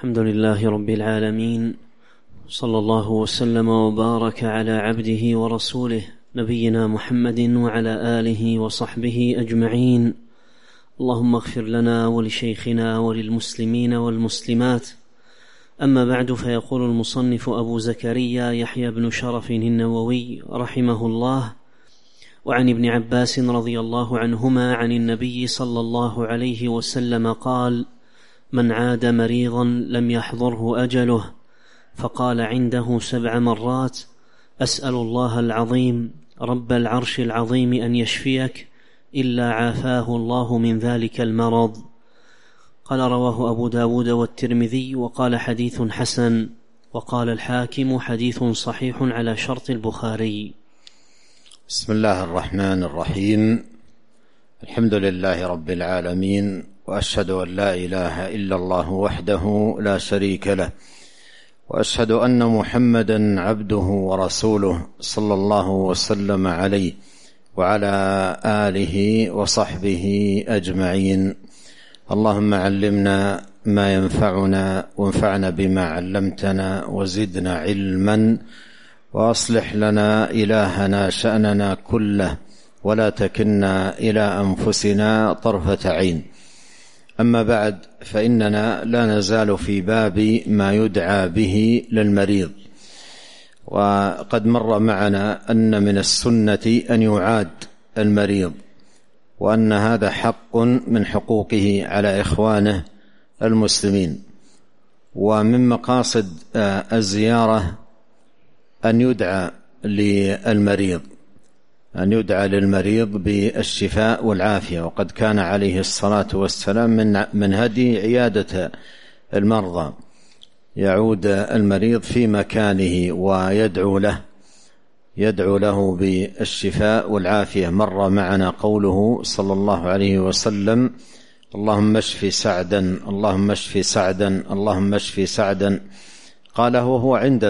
الحمد لله رب العالمين، صلى الله وسلم وبارك على عبده ورسوله نبينا محمد وعلى آله وصحبه أجمعين. اللهم اغفر لنا ولشيخنا وللمسلمين والمسلمات. أما بعد، فيقول المصنف أبو زكريا يحيى بن شرف النووي رحمه الله: وعن ابن عباس رضي الله عنهما عن النبي صلى الله عليه وسلم قال: من عاد مريضا لم يحضره أجله فقال عنده 7 مرات: أسأل الله العظيم رب العرش العظيم أن يشفيك إلا عافاه الله من ذلك المرض. قال: رواه أبو داود والترمذي وقال حديث حسن، وقال الحاكم حديث صحيح على شرط البخاري. بسم الله الرحمن الرحيم. الحمد لله رب العالمين، وأشهد أن لا إله إلا الله وحده لا شريك له، وأشهد أن محمدا عبده ورسوله صلى الله وسلم عليه وعلى آله وصحبه أجمعين. اللهم علمنا ما ينفعنا وانفعنا بما علمتنا وزدنا علما، وأصلح لنا إلهنا شأننا كله ولا تكلنا إلى أنفسنا طرفة عين. أما بعد، فإننا لا نزال في باب ما يدعى به للمريض. وقد مر معنا أن من السنة أن يعاد المريض، وأن هذا حق من حقوقه على إخوانه المسلمين. ومن مقاصد الزيارة أن يدعى للمريض بالشفاء والعافية. وقد كان عليه الصلاة والسلام من هدي عيادة المرضى، يعود المريض في مكانه ويدعو له بالشفاء والعافية. مر معنا قوله صلى الله عليه وسلم: اللهم اشف سعدا، اللهم اشف سعدا، اللهم اشف سعدا. قاله وهو عند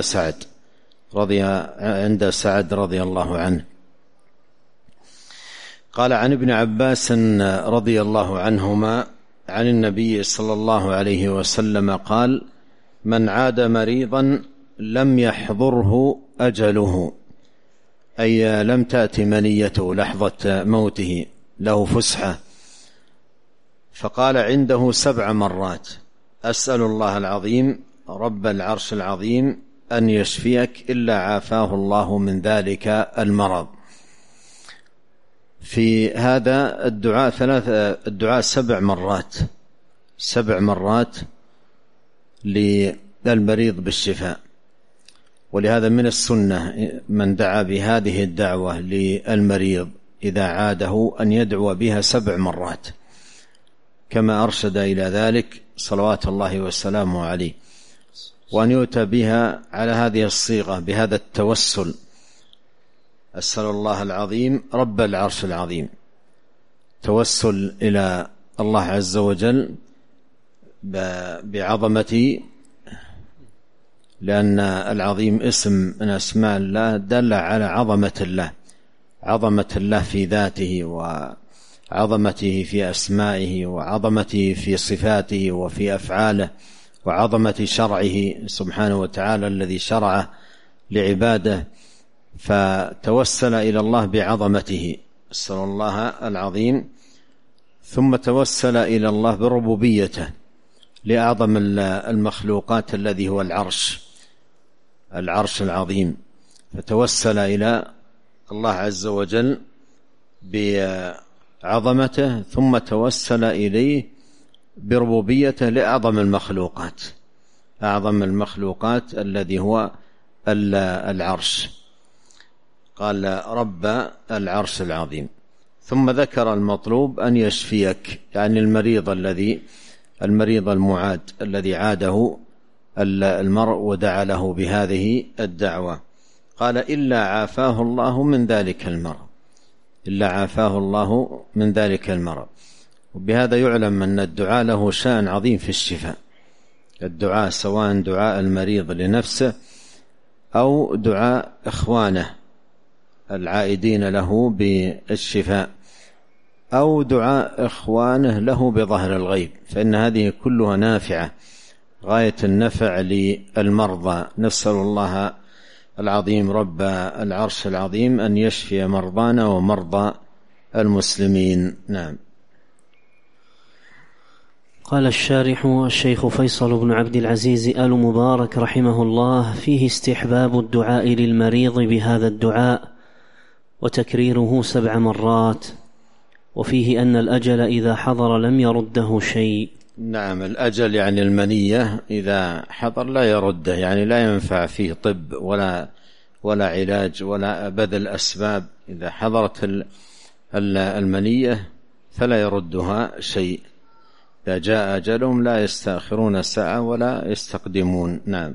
سعد رضي الله عنه. قال: عن ابن عباس رضي الله عنهما عن النبي صلى الله عليه وسلم قال: من عاد مريضا لم يحضره أجله، أي لم تأتي منيته لحظة موته، له فسحة. فقال عنده 7 مرات: أسأل الله العظيم رب العرش العظيم أن يشفيك إلا عافاه الله من ذلك المرض. في هذا الدعاء 7 مرات للمريض بالشفاء. ولهذا من السنة من دعا بهذه الدعوة للمريض إذا عاده أن يدعو بها 7 مرات، كما أرشد إلى ذلك صلوات الله وسلامه عليه، وأن يؤتى بها على هذه الصيغة بهذا التوسل: أسأل الله العظيم رب العرش العظيم، توسل إلى الله عز وجل بعظمته، لأن العظيم اسم من أسماء الله دل على عظمة الله في ذاته، وعظمته في أسمائه، وعظمته في صفاته وفي أفعاله، وعظمة شرعه سبحانه وتعالى الذي شرعه لعباده. فتوسل إلى الله بعظمته، أسأل الله العظيم، ثم توسل إلى الله بربوبيته لأعظم المخلوقات الذي هو العرش العظيم. فتوسل إلى الله عز وجل بعظمته، ثم توسل إليه بربوبيته لأعظم المخلوقات الذي هو العرش. قال رب العرش العظيم، ثم ذكر المطلوب أن يشفيك، يعني المريض المعاد الذي عاده المرء ودعا له بهذه الدعوة. قال: إلا عافاه الله من ذلك المرض. وبهذا يعلم أن الدعاء له شأن عظيم في الشفاء. الدعاء سواء دعاء المريض لنفسه أو دعاء إخوانه العائدين له بالشفاء، أو دعاء إخوانه له بظهر الغيب، فإن هذه كلها نافعة غاية النفع للمرضى. نسأل الله العظيم رب العرش العظيم أن يشفي مرضانا ومرضى المسلمين. نعم. قال الشارح الشيخ فيصل بن عبد العزيز آل مبارك رحمه الله: فيه استحباب الدعاء للمريض بهذا الدعاء وتكريره 7 مرات، وفيه أن الأجل إذا حضر لم يرده شيء. نعم، الأجل يعني المنية إذا حضر لا يرده، يعني لا ينفع فيه طب ولا علاج ولا بذل أسباب. إذا حضرت المنية فلا يردها شيء. إذا جاء أجلهم لا يستأخرون ساعة ولا يستقدمون. نعم.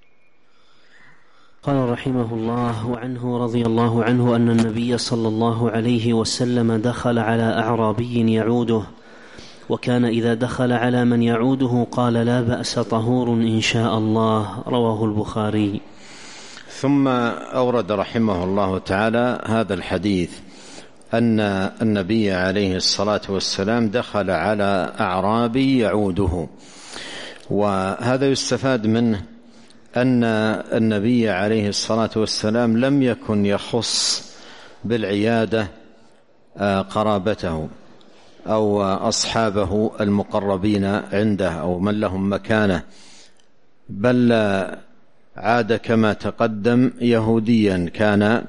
قال رحمه الله: وعنه رضي الله عنه أن النبي صلى الله عليه وسلم دخل على أعرابي يعوده، وكان إذا دخل على من يعوده قال: لا بأس طهور إن شاء الله. رواه البخاري. ثم أورد رحمه الله تعالى هذا الحديث أن النبي عليه الصلاة والسلام دخل على أعرابي يعوده، وهذا يستفاد منه أن النبي عليه الصلاة والسلام لم يكن يخص بالعيادة قرابته أو أصحابه المقربين عنده أو من لهم مكانة، بل عاد كما تقدم يهوديا كان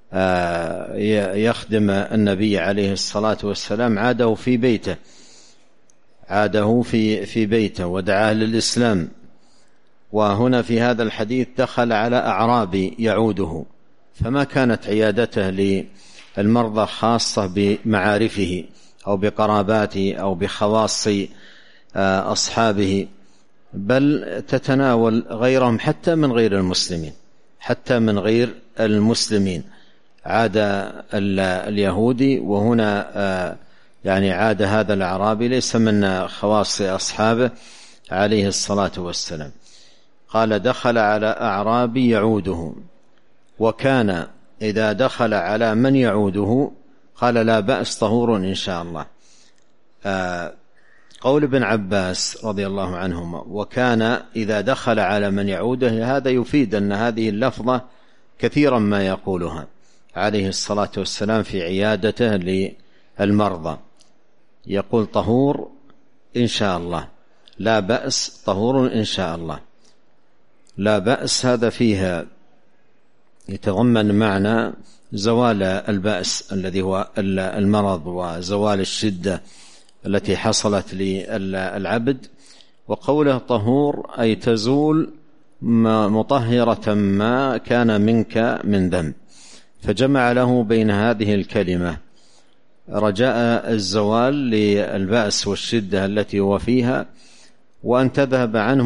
يخدم النبي عليه الصلاة والسلام، عاده في بيته ودعاه للإسلام. وهنا في هذا الحديث دخل على أعرابي يعوده، فما كانت عيادته للمرضى خاصة بمعارفه أو بقراباته أو بخواص أصحابه، بل تتناول غيرهم حتى من غير المسلمين. عاد اليهودي، وهنا يعني عاد هذا الأعرابي ليس من خواص أصحابه عليه الصلاة والسلام. قال: دخل على أعرابي يعوده، وكان إذا دخل على من يعوده قال: لا بأس طهور إن شاء الله. قول ابن عباس رضي الله عنهما: وكان إذا دخل على من يعوده، هذا يفيد أن هذه اللفظة كثيرا ما يقولها عليه الصلاة والسلام في عيادته للمرضى، يقول: طهور إن شاء الله، لا بأس طهور إن شاء الله. لا بأس هذا فيها يتضمن معنى زوال البأس الذي هو المرض وزوال الشدة التي حصلت للعبد. وقوله طهور أي تزول مطهرة ما كان منك من ذنب، فجمع له بين هذه الكلمة رجاء الزوال للبأس والشدة التي هو فيها، وأن تذهب عنه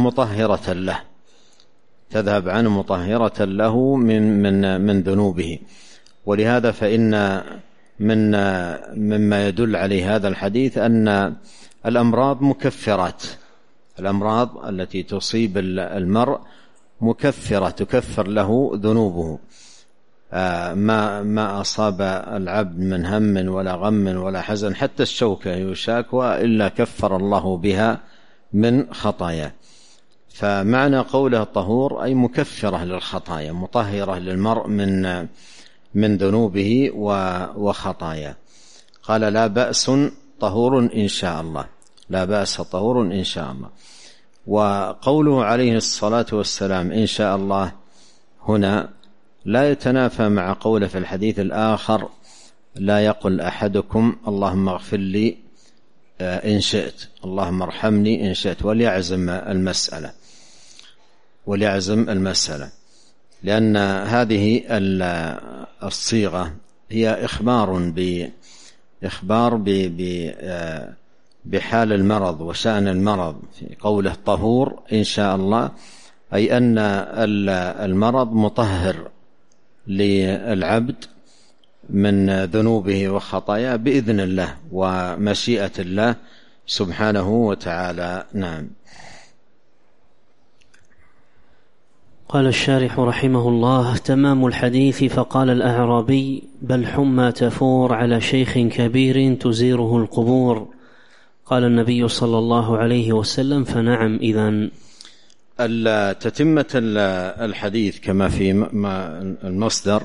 مطهرة له من ذنوبه. ولهذا فإن مما يدل عليه هذا الحديث أن الأمراض مكفرات، الأمراض التي تصيب المرء مكفرة، تكفر له ذنوبه. ما أصاب العبد من هم ولا غم ولا حزن، حتى الشوكة يشاكوى إلا كفر الله بها من خطايا. فمعنى قوله طهور أي مكفرة للخطايا، مطهرة للمرء من ذنوبه وخطايا. قال: لا بأس طهور إن شاء الله، لا بأس طهور إن شاء الله. وقوله عليه الصلاة والسلام إن شاء الله هنا لا يتنافى مع قوله في الحديث الآخر: لا يقل أحدكم اللهم اغفر لي إن شئت، اللهم ارحمني إن شئت، وليعزم المسألة، لأن هذه الصيغة هي إخبار بحال المرض وشأن المرض. في قوله طهور إن شاء الله أي أن المرض مطهر للعبد من ذنوبه وخطاياه بإذن الله ومشيئة الله سبحانه وتعالى. نعم. قال الشارح رحمه الله: تمام الحديث: فقال الأعرابي: بل حمى تفور على شيخ كبير تزيره القبور. قال النبي صلى الله عليه وسلم: فنعم إذن. تتمة الحديث كما في المصدر،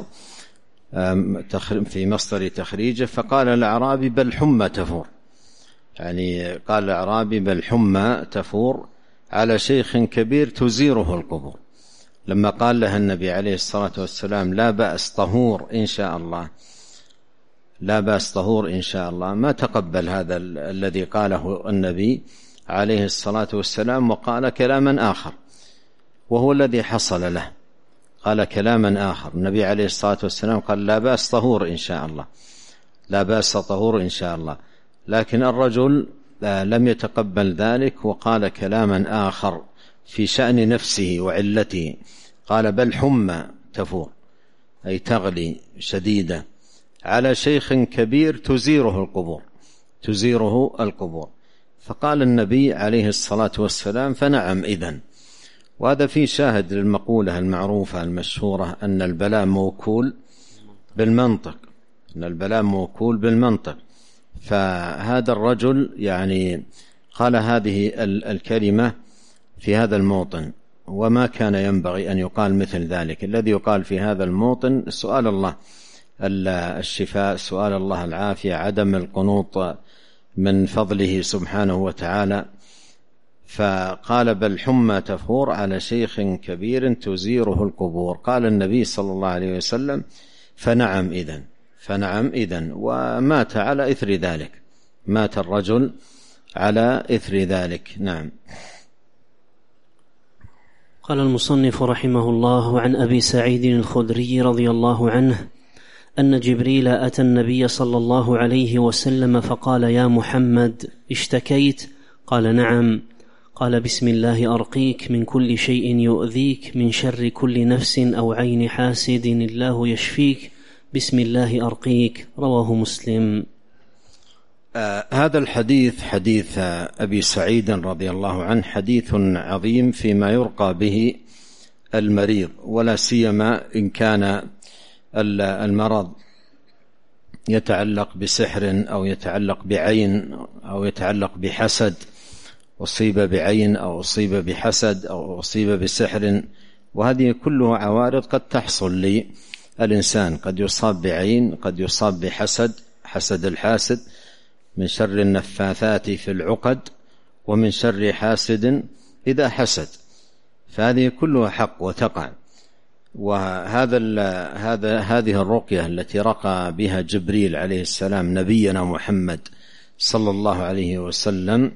في مصدر تخريجه، فقال الأعرابي بل حمى تفور، يعني قال الأعرابي بل حمى تفور على شيخ كبير تزيره القبور. لما قال له النبي عليه الصلاة والسلام لا بأس طهور إن شاء الله، لا بأس طهور إن شاء الله، ما تقبل هذا الذي قاله النبي عليه الصلاة والسلام، وقال كلاما آخر وهو الذي حصل له، قال كلاما آخر. النبي عليه الصلاة والسلام قال لا بأس طهور إن شاء الله، لا بأس طهور إن شاء الله، لكن الرجل لم يتقبل ذلك وقال كلاما آخر في شأن نفسه وعلته، قال بل حمى تفور، أي تغلي شديدة على شيخ كبير تزيره القبور، تزيره القبور. فقال النبي عليه الصلاة والسلام فنعم إذن. وهذا فيه شاهد للمقولة المعروفة المشهورة أن البلاء موكول بالمنطق، أن البلاء موكول بالمنطق. فهذا الرجل يعني قال هذه الكلمة في هذا الموطن، وما كان ينبغي أن يقال مثل ذلك. الذي يقال في هذا الموطن سؤال الله الشفاء، سؤال الله العافية، عدم القنوط من فضله سبحانه وتعالى. فقال بل حمى تفور على شيخ كبير تزيره القبور. قال النبي صلى الله عليه وسلم فنعم إذن، فنعم إذن. ومات على إثر ذلك، مات الرجل على إثر ذلك. نعم. قال المصنف رحمه الله عن أبي سعيد الخدري رضي الله عنه أن جبريل أتى النبي صلى الله عليه وسلم فقال يا محمد اشتكيت؟ قال نعم. قال بسم الله أرقيك من كل شيء يؤذيك، من شر كل نفس أو عين حاسد الله يشفيك، بسم الله أرقيك. رواه مسلم. هذا الحديث حديث أبي سعيد رضي الله عنه حديث عظيم فيما يرقى به المريض، ولا سيما إن كان المرض يتعلق بسحر أو يتعلق بعين أو يتعلق بحسد، أصيب بعين أو أصيب بحسد أو أصيب بسحر. وهذه كلها عوارض قد تحصل للإنسان، قد يصاب بعين، قد يصاب بحسد، حسد الحاسد، من شر النفاثات في العقد، ومن شر حاسد إذا حسد. فهذه كلها حق وتقع. هذه الرقية التي رقى بها جبريل عليه السلام نبينا محمد صلى الله عليه وسلم،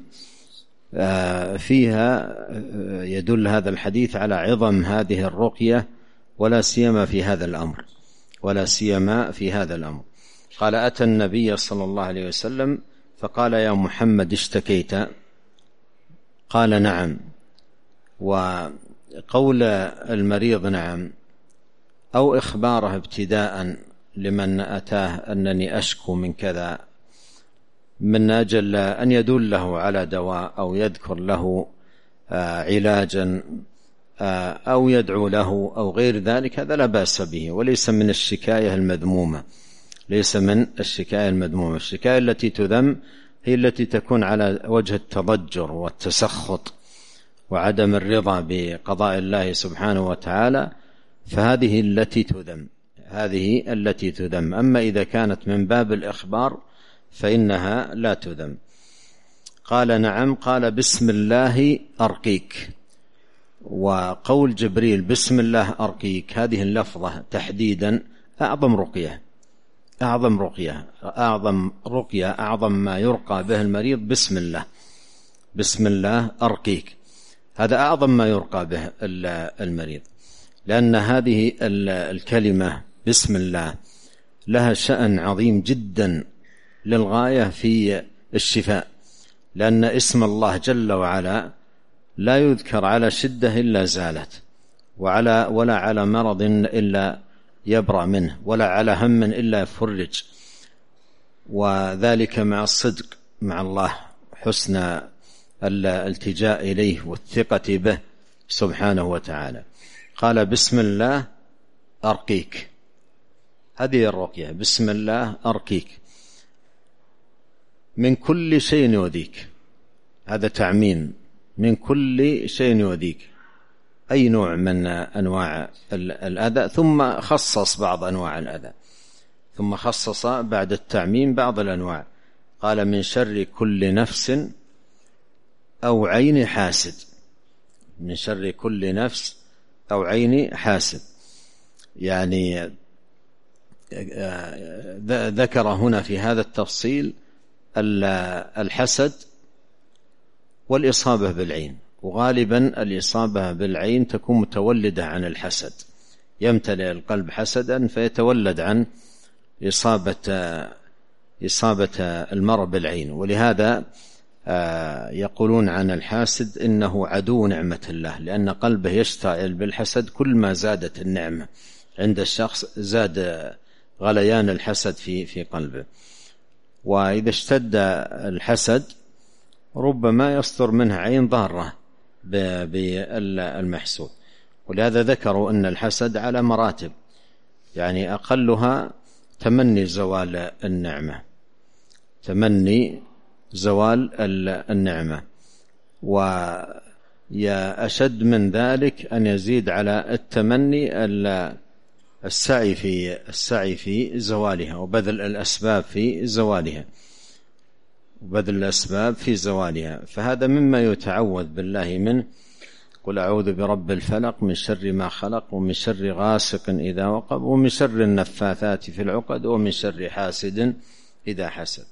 فيها يدل هذا الحديث على عظم هذه الرقية، ولا سيما في هذا الأمر، ولا سيما في هذا الأمر. قال أتى النبي صلى الله عليه وسلم فقال يا محمد اشتكيت؟ قال نعم. وقول المريض نعم أو إخباره ابتداء لمن أتاه أنني أشكو من كذا، من أجل أن يدله على دواء أو يذكر له علاجا أو يدعو له أو غير ذلك، هذا لا بأس به، وليس من الشكاية المذمومة، ليس من الشكاية المذمومة. الشكاية التي تذم هي التي تكون على وجه التضجر والتسخط وعدم الرضا بقضاء الله سبحانه وتعالى، فهذه التي تذم، هذه التي تذم. أما إذا كانت من باب الإخبار فإنها لا تذم. قال نعم. قال بسم الله أرقيك. وقول جبريل بسم الله أرقيك، هذه اللفظة تحديدا أعظم رقية، أعظم رقية، أعظم رقية، أعظم ما يرقى به المريض بسم الله، بسم الله أرقيك. هذا أعظم ما يرقى به المريض، لأن هذه الكلمة بسم الله لها شأن عظيم جدا للغاية في الشفاء، لأن اسم الله جل وعلا لا يذكر على شدة إلا زالت، ولا على مرض إلا يبرأ منه، ولا على هم إلا يفرج. وذلك مع الصدق مع الله، حسن الالتجاء إليه والثقة به سبحانه وتعالى. قال بسم الله أرقيك، هذه الرقية، بسم الله أرقيك من كل شيء يؤذيك. هذا تعميم، من كل شيء يؤذيك، أي نوع من أنواع الأذى، ثم خصص بعض أنواع الأذى، ثم خصص بعد التعميم بعض الأنواع، قال من شر كل نفس أو عين حاسد، من شر كل نفس أو عين حاسد. يعني ذكر هنا في هذا التفصيل الحسد والإصابة بالعين، وغالبا الإصابة بالعين تكون متولدة عن الحسد، يمتلئ القلب حسدا فيتولد عن إصابة المرء بالعين. ولهذا يقولون عن الحاسد إنه عدو نعمة الله، لأن قلبه يشتعل بالحسد، كل ما زادت النعمة عند الشخص زاد غليان الحسد في قلبه. وإذا اشتد الحسد ربما يصدر منها عين ضارة بالمحسود. ولهذا ذكروا أن الحسد على مراتب، يعني أقلها تمني زوال النعمة، تمني زوال النعمة، وأشد من ذلك أن يزيد على التمني السعي في زوالها، وبذل الأسباب في زوالها، فهذا مما يتعوذ بالله منه. قل أعوذ برب الفلق من شر ما خلق، ومن شر غاسق إذا وقب، ومن شر النفاثات في العقد، ومن شر حاسد إذا حسد.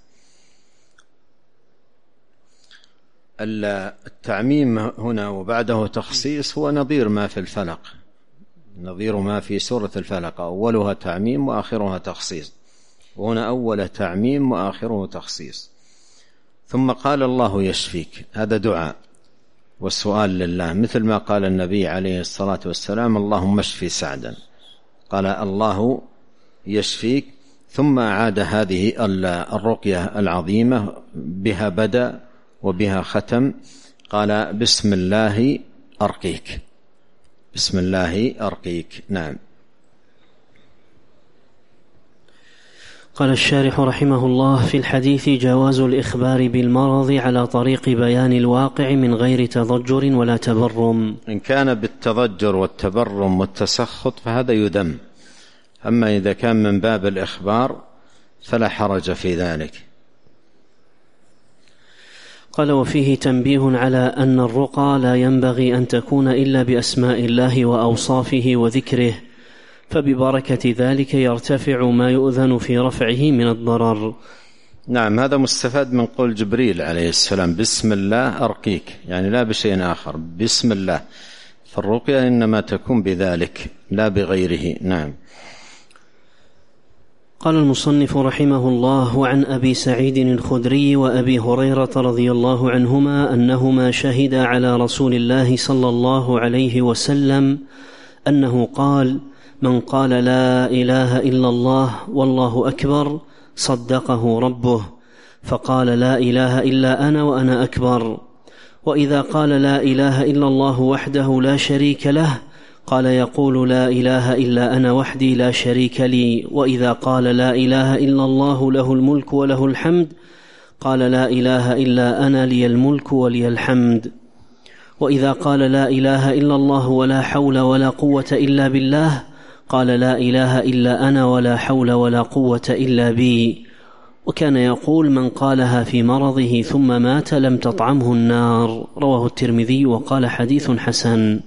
التعميم هنا وبعده تخصيص هو نظير ما في الفلق، نظير ما في سورة الفلق، أولها تعميم وآخرها تخصيص، وهنا أول تعميم وآخره تخصيص. ثم قال الله يشفيك، هذا دعاء والسؤال لله، مثل ما قال النبي عليه الصلاة والسلام اللهم اشفي سعدا، قال الله يشفيك. ثم عاد هذه الرقية العظيمة، بها بدأ وبها ختم، قال بسم الله أرقيك، بسم الله أرقيك. نعم. قال الشارح رحمه الله: في الحديث جواز الإخبار بالمرض على طريق بيان الواقع من غير تضجر ولا تبرم. إن كان بالتضجر والتبرم والتسخط فهذا يذم، أما إذا كان من باب الإخبار فلا حرج في ذلك. قال: وفيه تنبيه على أن الرقى لا ينبغي أن تكون إلا بأسماء الله وأوصافه وذكره، فببركة ذلك يرتفع ما يؤذن في رفعه من الضرر. نعم، هذا مستفاد من قول جبريل عليه السلام بسم الله أرقيك، يعني لا بشيء آخر، بسم الله، فالرقية إنما تكون بذلك لا بغيره. نعم. قال المصنف رحمه الله: وعن أبي سعيد الخدري وأبي هريرة رضي الله عنهما أنهما شهدا على رسول الله صلى الله عليه وسلم أنه قال: من قال لا إله إلا الله والله أكبر صدقه ربه، فقال لا إله إلا أنا وأنا أكبر. وإذا قال لا إله إلا الله وحده لا شريك له قال يقول لا إله إلا أنا وحدي لا شريك لي. وإذا قال لا إله إلا الله له الملك وله الحمد قال لا إله إلا أنا لي الملك ولي الحمد. وإذا قال لا إله إلا الله ولا حول ولا قوة إلا بالله قال لا إله إلا أنا ولا حول ولا قوة إلا بي. وكان يقول من قالها في مرضه ثم مات لم تطعمه النار. رواه الترمذي وقال حديث حسن.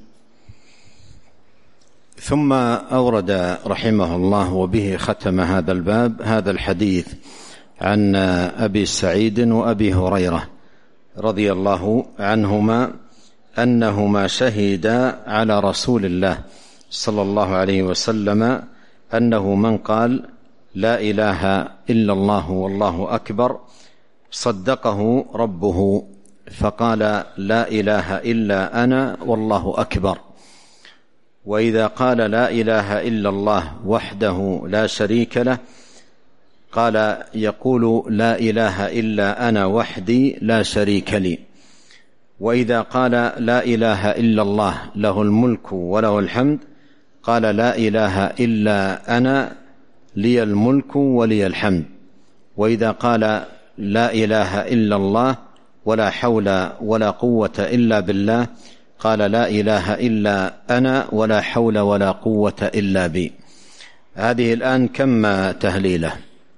ثم أورد رحمه الله وبه ختم هذا الباب هذا الحديث عن أبي سعيد وأبي هريرة رضي الله عنهما أنهما شهدا على رسول الله صلى الله عليه وسلم أنه من قال لا إله إلا الله والله أكبر صدقه ربه، فقال لا إله إلا أنا والله أكبر. وإذا قال لا إله إلا الله وحده لا شريك له قال يقول لا إله إلا أنا وحدي لا شريك لي. وإذا قال لا إله إلا الله له الملك وله الحمد قال لا إله إلا أنا لي الملك ولي الحمد. وإذا قال لا إله إلا الله ولا حول ولا قوة إلا بالله قال لا إله إلا أنا ولا حول ولا قوة إلا بي. هذه الآن كم تهليلة؟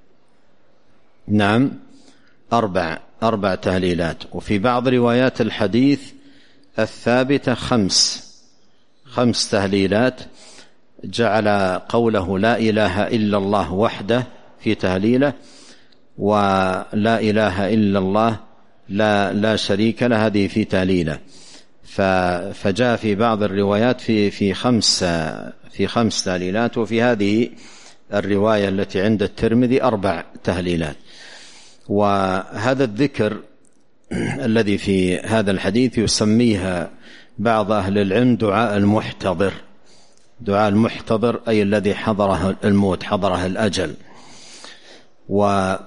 نعم، أربع تهليلات. وفي بعض روايات الحديث الثابتة خمس تهليلات، جعل قوله لا إله إلا الله وحده في تهليله، ولا إله إلا الله لا شريك له هذه في تهليله. فجاء في بعض الروايات في خمس تهليلات، وفي هذه الرواية التي عند الترمذي 4 تهليلات. وهذا الذكر الذي في هذا الحديث يسميها بعض أهل العلم دعاء المحتضر. دعاء المحتضر أي الذي حضره الموت، حضره الأجل. وقول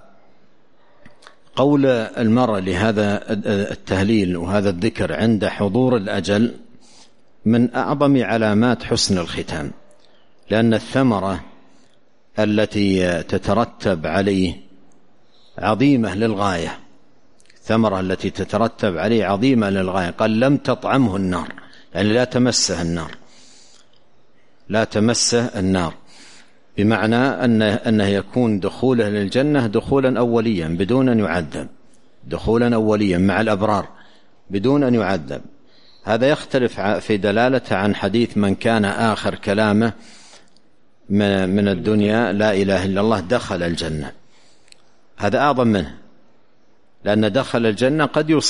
المرء لهذا التهليل وهذا الذكر عند حضور الأجل من أعظم علامات حسن الختام، لأن الثمرة التي تترتب عليه عظيمة للغاية. الثمرة التي تترتب عليه عظيمة للغاية. قال لم تطعمه النار، يعني لا تمسه النار، لا تمسه النار، بمعنى أنه يكون دخوله للجنة دخولا أوليا بدون أن يعذب، دخولا أوليا مع الأبرار بدون أن يعذب. هذا يختلف في دلالته عن حديث من كان آخر كلامه من الدنيا لا إله إلا الله دخل الجنة. هذا أعظم منه، لأن دخل الجنة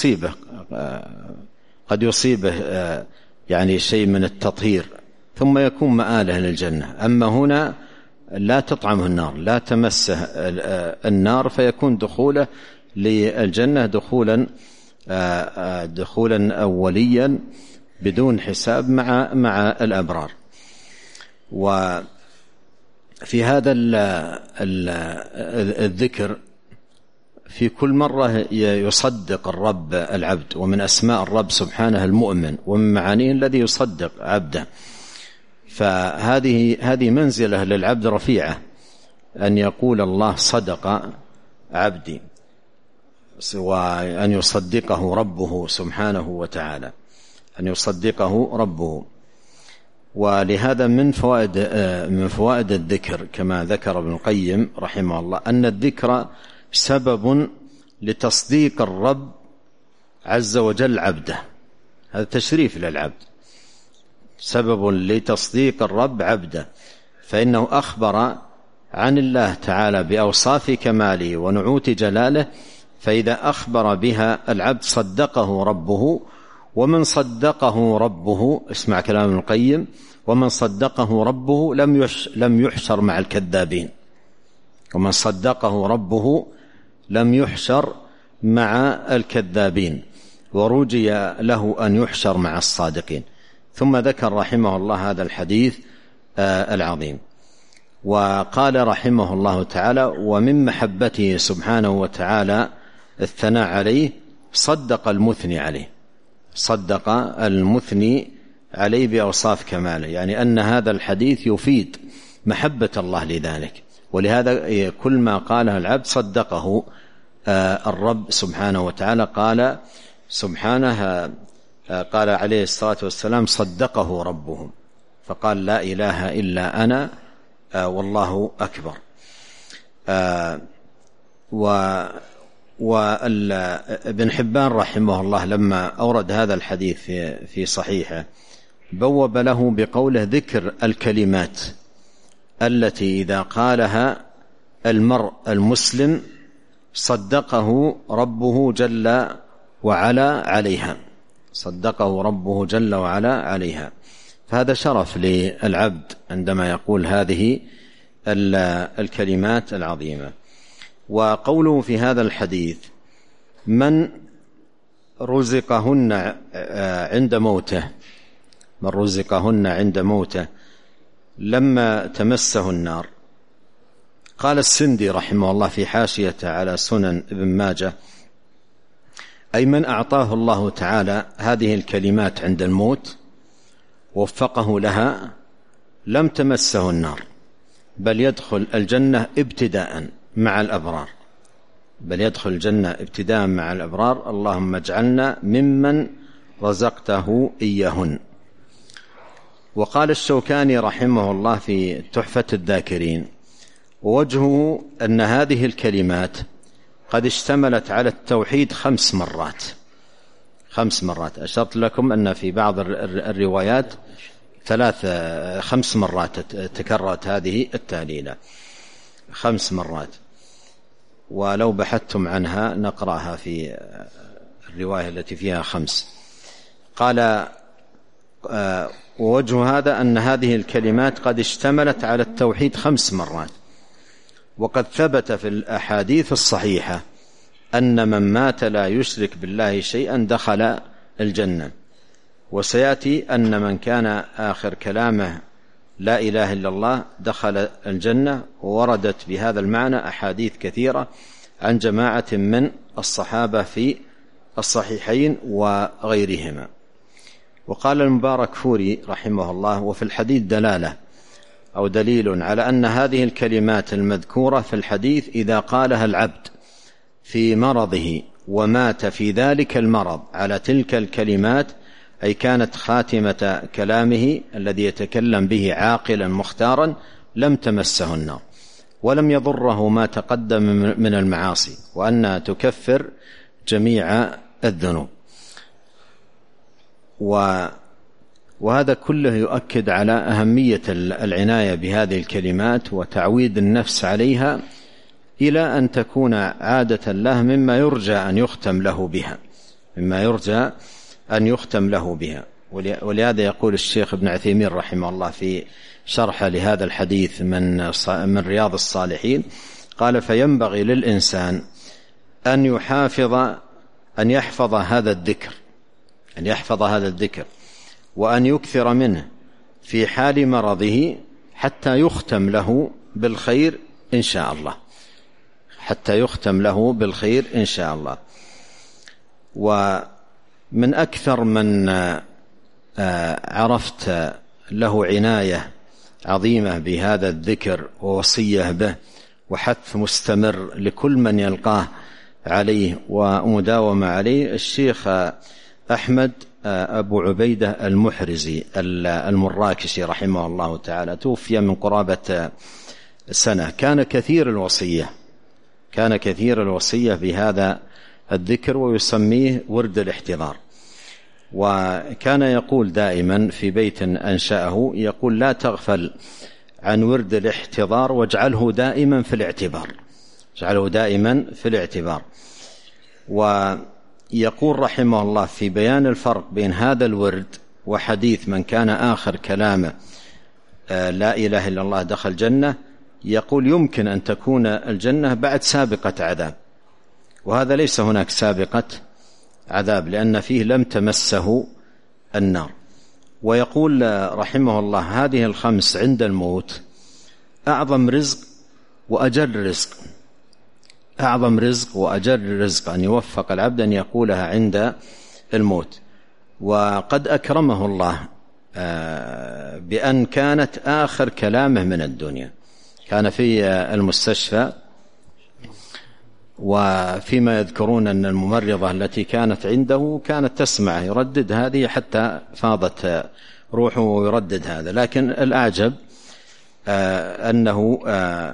قد يصيبه يعني شيء من التطهير ثم يكون مآله للجنة. أما هنا لا تطعمه النار، لا تمسه النار، فيكون دخوله للجنة دخولا أوليا بدون حساب مع الأبرار. وفي هذا الذكر في كل مرة يصدق الرب العبد، ومن أسماء الرب سبحانه المؤمن، ومن معانيه الذي يصدق عبده. فهذه منزلة للعبد رفيعة، أن يقول الله صدق عبدي، وأن يصدقه ربه سبحانه وتعالى، أن يصدقه ربه. ولهذا من فوائد الذكر كما ذكر ابن القيم رحمه الله أن الذكر سبب لتصديق الرب عز وجل عبده. هذا تشريف للعبد، سبب لتصديق الرب عبده، فإنه أخبر عن الله تعالى بأوصاف كماله ونعوت جلاله، فإذا أخبر بها العبد صدقه ربه. ومن صدقه ربه، اسمع كلام ابن القيم، ومن صدقه ربه لم يحشر مع الكذابين. ومن صدقه ربه لم يحشر مع الكذابين، ورجي له أن يحشر مع الصادقين. ثم ذكر رحمه الله هذا الحديث العظيم، وقال رحمه الله تعالى: ومن محبته سبحانه وتعالى الثناء عليه صدق المثني عليه، صدق المثني عليه بأوصاف كماله، يعني أن هذا الحديث يفيد محبة الله لذلك. ولهذا كل ما قاله العبد صدقه الرب سبحانه وتعالى. قال سبحانه، قال عليه الصلاة والسلام: صدقه ربه، فقال: لا إله إلا أنا والله أكبر. وابن حبان رحمه الله لما أورد هذا الحديث في صحيحه بوب له بقوله: ذكر الكلمات التي إذا قالها المرء المسلم صدقه ربه جل وعلا عليها، صدقه ربه جل وعلا عليها. فهذا شرف للعبد عندما يقول هذه الكلمات العظيمة. وقوله في هذا الحديث: من رزقهن عند موته، من رزقهن عند موته لما تمسه النار. قال السندي رحمه الله في حاشيته على سنن ابن ماجه: أي من أعطاه الله تعالى هذه الكلمات عند الموت ووفقه لها لم تمسه النار، بل يدخل الجنة ابتداء مع الأبرار، بل يدخل الجنة ابتداء مع الأبرار. اللهم اجعلنا ممن رزقته إياهن. وقال الشوكاني رحمه الله في تحفة الذاكرين: ووجهه أن هذه الكلمات قد اشتملت على التوحيد 5 مرات. 5 مرات. أشرت لكم أن في بعض الروايات 5 مرات تكررت هذه التهليلة 5 مرات، ولو بحثتم عنها نقرأها في الرواية التي فيها 5. قال: ووجه هذا أن هذه الكلمات قد اشتملت على التوحيد 5 مرات. وقد ثبت في الأحاديث الصحيحة أن من مات لا يشرك بالله شيئا دخل الجنة. وسيأتي أن من كان آخر كلامه لا إله إلا الله دخل الجنة. ووردت بهذا المعنى أحاديث كثيرة عن جماعة من الصحابة في الصحيحين وغيرهما. وقال المباركفوري رحمه الله: وفي الحديث دلالة أو دليل على أن هذه الكلمات المذكورة في الحديث إذا قالها العبد في مرضه ومات في ذلك المرض على تلك الكلمات، أي كانت خاتمة كلامه الذي يتكلم به عاقلا مختارا، لم تمسه النار ولم يضره ما تقدم من المعاصي، وأنها تكفر جميع الذنوب. وهذا كله يؤكد على أهمية العناية بهذه الكلمات وتعويد النفس عليها إلى أن تكون عادة له مما يرجى أن يختم له بها. ولهذا يقول الشيخ ابن عثيمين رحمه الله في شرح لهذا الحديث من رياض الصالحين، قال: فينبغي للإنسان أن يحفظ هذا الذكر وأن يكثر منه في حال مرضه حتى يختم له بالخير إن شاء الله. ومن أكثر من عرفت له عناية عظيمة بهذا الذكر ووصية به وحث مستمر لكل من يلقاه عليه ومداومة عليه، الشيخ أحمد أبو عبيدة المحرزي المراكشي رحمه الله تعالى، توفي من قرابة سنة. كان كثير الوصية بهذا الذكر ويسميه ورد الاحتضار. وكان يقول دائما في بيت أنشأه، يقول: لا تغفل عن ورد الاحتضار واجعله دائما في الاعتبار. ويقول رحمه الله في بيان الفرق بين هذا الورد وحديث من كان آخر كلامه لا إله إلا الله دخل الجنة، يقول: يمكن أن تكون الجنة بعد سابقة عذاب، وهذا ليس هناك سابقة عذاب لأن فيه لم تمسه النار. ويقول رحمه الله: هذه ال5 عند الموت أعظم رزق وأجر رزق أن يوفق العبد أن يقولها عند الموت. وقد أكرمه الله بأن كانت آخر كلامه من الدنيا. كان في المستشفى، وفيما يذكرون أن الممرضة التي كانت عنده كانت تسمع يردد هذه حتى فاضت روحه ويردد هذا. لكن الأعجب أنه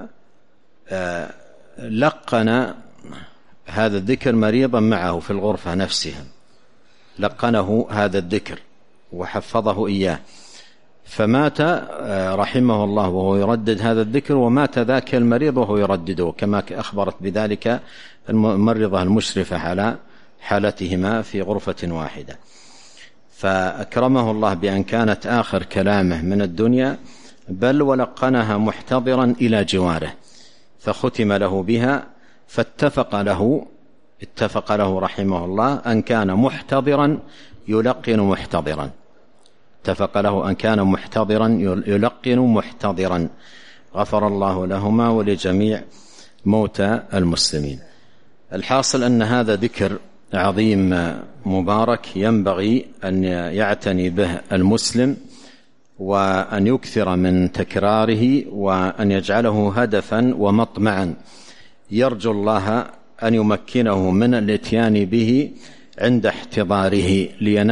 لقن هذا الذكر مريضا معه في الغرفة نفسها، لقنه هذا الذكر وحفظه إياه، فمات رحمه الله وهو يردد هذا الذكر، ومات ذاك المريض وهو يردده، كما أخبرت بذلك الممرضة المشرفة على حالتهما في غرفة واحدة. فأكرمه الله بأن كانت آخر كلامه من الدنيا، بل ولقنها محتضرا إلى جواره، فختم له بها. فاتفق له رحمه الله أن كان محتضرا يلقن محتضرا، اتفق له أن كان محتضرا يلقن محتضرا. غفر الله لهما ولجميع موتى المسلمين. الحاصل أن هذا ذكر عظيم مبارك ينبغي أن يعتني به المسلم، وأن يكثر من تكراره، وأن يجعله هدفا ومطمعا يرجو الله أن يمكنه من الاتيان به عند احتضاره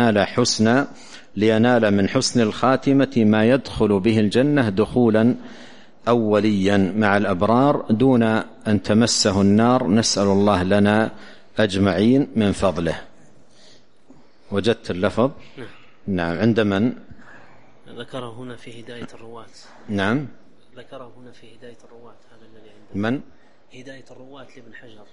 لينال من حسن الخاتمة ما يدخل به الجنة دخولا أوليا مع الأبرار دون أن تمسه النار، نسأل الله لنا أجمعين من فضله. وجدت اللفظ؟ نعم. عند من؟ ذكره هنا في هداية الرواة. نعم، ذكره هنا في هداية الرواة. هذا الذي عنده من؟ هداية الرواة لابن حجر.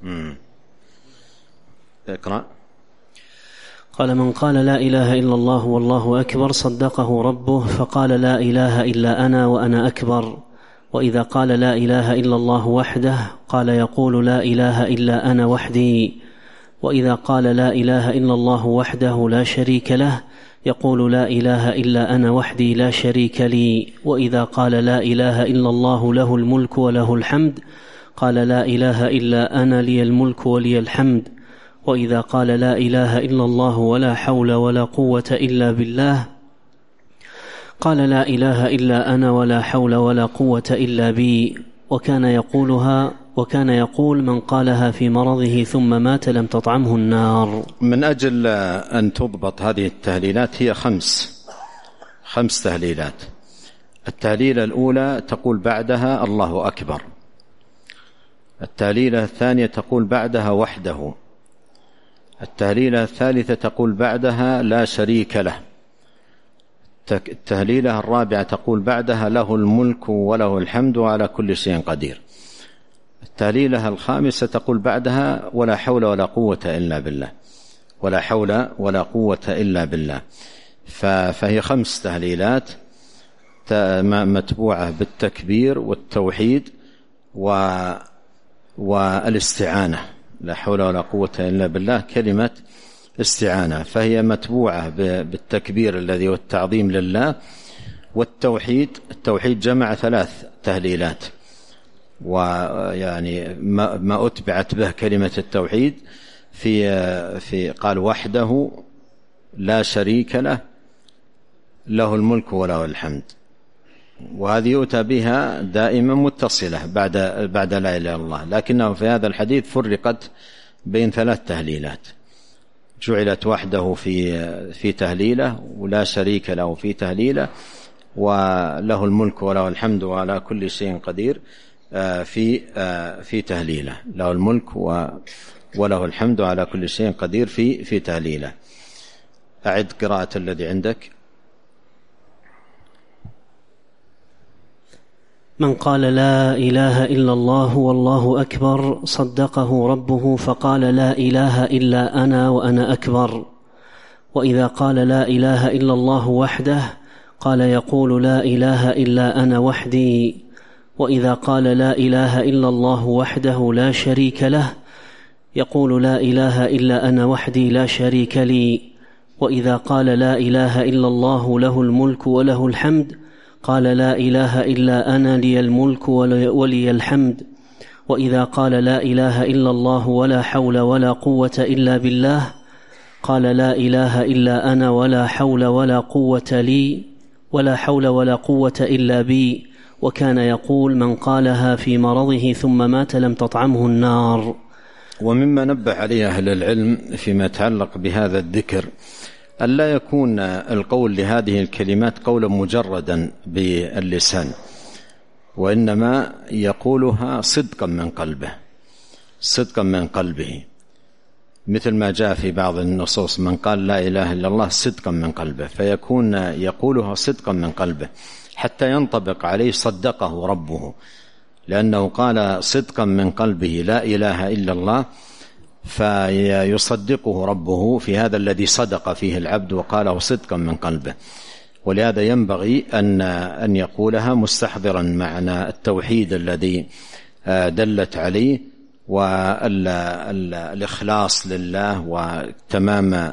اقرأ. قال: من قال لا إله إلا الله والله أكبر صدقه ربه فقال لا إله إلا أنا وأنا أكبر. وإذا قال لا إله إلا الله وحده قال يقول لا إله إلا أنا وحدي. وإذا قال لا إله إلا الله وحده لا شريك له يقول لا إله إلا أنا وحدي لا شريك لي. وإذا قال لا إله إلا الله له الملك وله الحمد قال لا إله إلا أنا لي الملك ولي الحمد. وإذا قال لا إله إلا الله ولا حول ولا قوة إلا بالله قال لا إله إلا أنا ولا حول ولا قوة إلا بي. وكان يقول من قالها في مرضه ثم مات لم تطعمه النار. من أجل أن تضبط هذه التهليلات هي خمس تهليلات. التهليلة الأولى تقول بعدها الله أكبر. التهليلة الثانية تقول بعدها وحده. التهليلة الثالثة تقول بعدها لا شريك له. التهليلة الرابعة تقول بعدها له الملك وله الحمد وعلى كل شيء قدير. التهليلة الخامسة تقول بعدها ولا حول ولا قوة إلا بالله، ولا حول ولا قوة إلا بالله. فهي 5 تهليلات متبوعة بالتكبير والتوحيد والاستعانة. لا حول ولا قوة إلا بالله كلمة استعانة، فهي متبوعة بالتكبير الذي هو التعظيم لله، والتوحيد. التوحيد جمع 3 تهليلات، ويعني ما أتبعت به كلمة التوحيد في قال وحده لا شريك له له الملك وله الحمد، وهذه يؤتى بها دائما متصلة بعد لا إله إلا الله، لكنه في هذا الحديث فرقت بين 3 تهليلات، جعلت وحده في تهليله، ولا شريك له في تهليله، وله الملك وله الحمد وعلى كل شيء قدير في تهليله. له الملك وله الحمد على كل شيء قدير في تهليله. أعد قراءة الذي عندك. من قال لا إله إلا الله والله أكبر صدقه ربه فقال لا إله إلا أنا وأنا أكبر. وإذا قال لا إله إلا الله وحده قال يقول لا إله إلا أنا وحدي. وإذا قال لا إله إلا الله وحده لا شريك له يقول لا إله إلا أنا وحدي لا شريك لي. وإذا قال لا إله إلا الله له الملك وله الحمد قال لا إله إلا أنا لي الملك ولي الحمد. وإذا قال لا إله إلا الله ولا حول ولا قوة إلا بالله قال لا إله إلا أنا ولا حول ولا قوة لي ولا حول ولا قوة إلا بي. وكان يقول من قالها في مرضه ثم مات لم تطعمه النار. ومما نبه عليه أهل العلم فيما يتعلق بهذا الذكر ألا يكون القول لهذه الكلمات قولا مجردا باللسان، وإنما يقولها صدقا من قلبه، مثل ما جاء في بعض النصوص من قال لا إله إلا الله صدقا من قلبه، فيكون يقولها صدقا من قلبه حتى ينطبق عليه صدقه ربه، لأنه قال صدقا من قلبه لا إله إلا الله، فيصدقه ربه في هذا الذي صدق فيه العبد وقاله صدقا من قلبه. ولهذا ينبغي أن يقولها مستحضرا معنى التوحيد الذي دلت عليه، والإخلاص لله، وتمام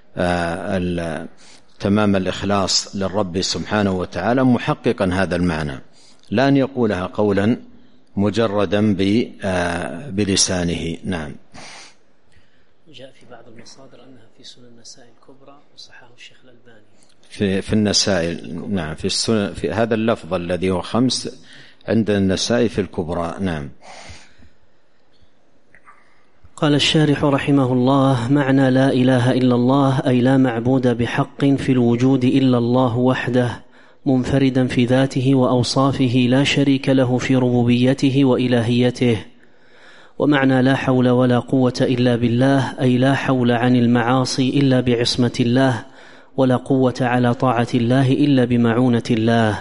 الإخلاص للرب سبحانه وتعالى، محققا هذا المعنى، لا أن يقولها قولا مجردا بلسانه. نعم. جاء في بعض المصادر أنها في سنن النسائي الكبرى وصححه الشيخ الألباني في النسائي. نعم، في السنن، في هذا اللفظ الذي هو 5 عند النسائي في الكبرى. نعم. قال الشارح رحمه الله: معنى لا إله إلا الله أي لا معبود بحق في الوجود إلا الله وحده، منفردا في ذاته وأوصافه، لا شريك له في ربوبيته وإلهيته. ومعنى لا حول ولا قوة إلا بالله أي لا حول عن المعاصي إلا بعصمة الله، ولا قوة على طاعة الله إلا بمعونة الله.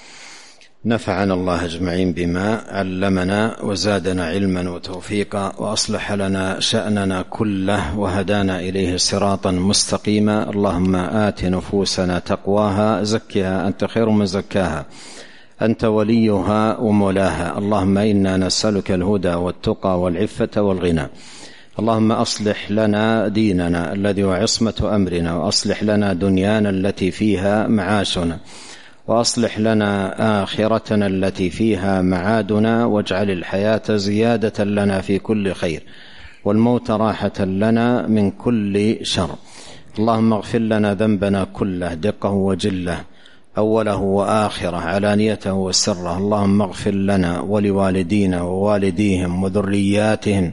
نفعنا الله أجمعين بما علمنا وزادنا علما وتوفيقا، وأصلح لنا شأننا كله، وهدانا إليه صراطا مستقيما. اللهم آت نفوسنا تقواها، زكها أنت خير من زكاها، أنت وليها ومولاها. اللهم إنا نسألك الهدى والتقى والعفة والغنى. اللهم أصلح لنا ديننا الذي هو عصمة أمرنا، وأصلح لنا دنيانا التي فيها معاشنا، وأصلح لنا آخرتنا التي فيها معادنا، واجعل الحياة زيادة لنا في كل خير، والموت راحة لنا من كل شر. اللهم اغفر لنا ذنبنا كله، دقه وجله، أوله وآخره، علانيته وسره. اللهم اغفر لنا ولوالدينا ووالديهم وذرياتهم،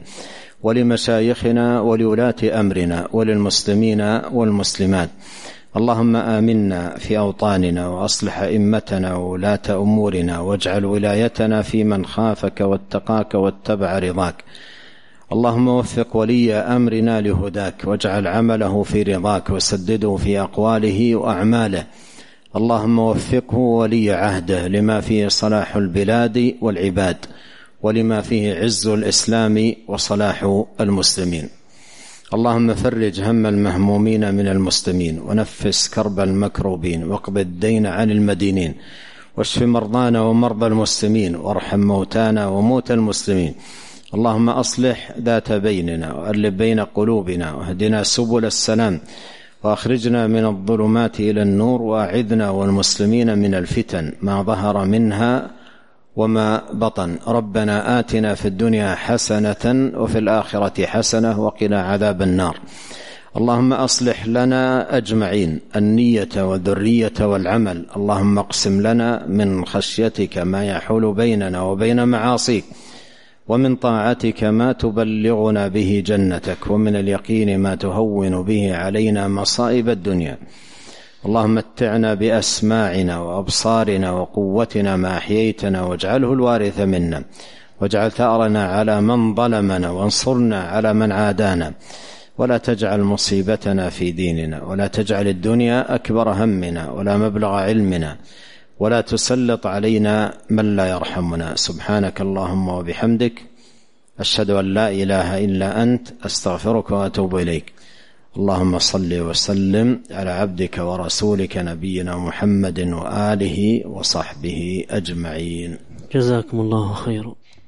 ولمشايخنا ولولاة أمرنا، وللمسلمين والمسلمات. اللهم آمنا في أوطاننا، وأصلح أئمتنا وولاة أمورنا، واجعل ولايتنا في من خافك واتقاك واتبع رضاك. اللهم وفق ولي أمرنا لهداك، واجعل عمله في رضاك، وسدده في أقواله وأعماله. اللهم وفقه ولي عهده لما فيه صلاح البلاد والعباد، ولما فيه عز الإسلام وصلاح المسلمين. اللهم فرج هم المهمومين من المسلمين، ونفس كرب المكروبين، واقض الدين عن المدينين، واشف مرضانا ومرضى المسلمين، وارحم موتانا وموتى المسلمين. اللهم أصلح ذات بيننا، وألف بين قلوبنا، واهدنا سبل السلام، وأخرجنا من الظلمات إلى النور، وأعذنا والمسلمين من الفتن ما ظهر منها وما بطن. ربنا آتنا في الدنيا حسنة وفي الآخرة حسنة وقنا عذاب النار. اللهم أصلح لنا أجمعين النية والذرية والعمل. اللهم اقسم لنا من خشيتك ما يحول بيننا وبين معاصيك، ومن طاعتك ما تبلغنا به جنتك، ومن اليقين ما تهون به علينا مصائب الدنيا. اللهم متعنا بأسماعنا وأبصارنا وقوتنا ما أحييتنا، واجعله الوارث منا، واجعل ثأرنا على من ظلمنا، وانصرنا على من عادانا، ولا تجعل مصيبتنا في ديننا، ولا تجعل الدنيا أكبر همنا ولا مبلغ علمنا، ولا تسلط علينا من لا يرحمنا. سبحانك اللهم وبحمدك، أشهد أن لا إله إلا أنت، أستغفرك وأتوب إليك. اللهم صل وسلم على عبدك ورسولك نبينا محمد وآله وصحبه أجمعين. جزاكم الله خيرا.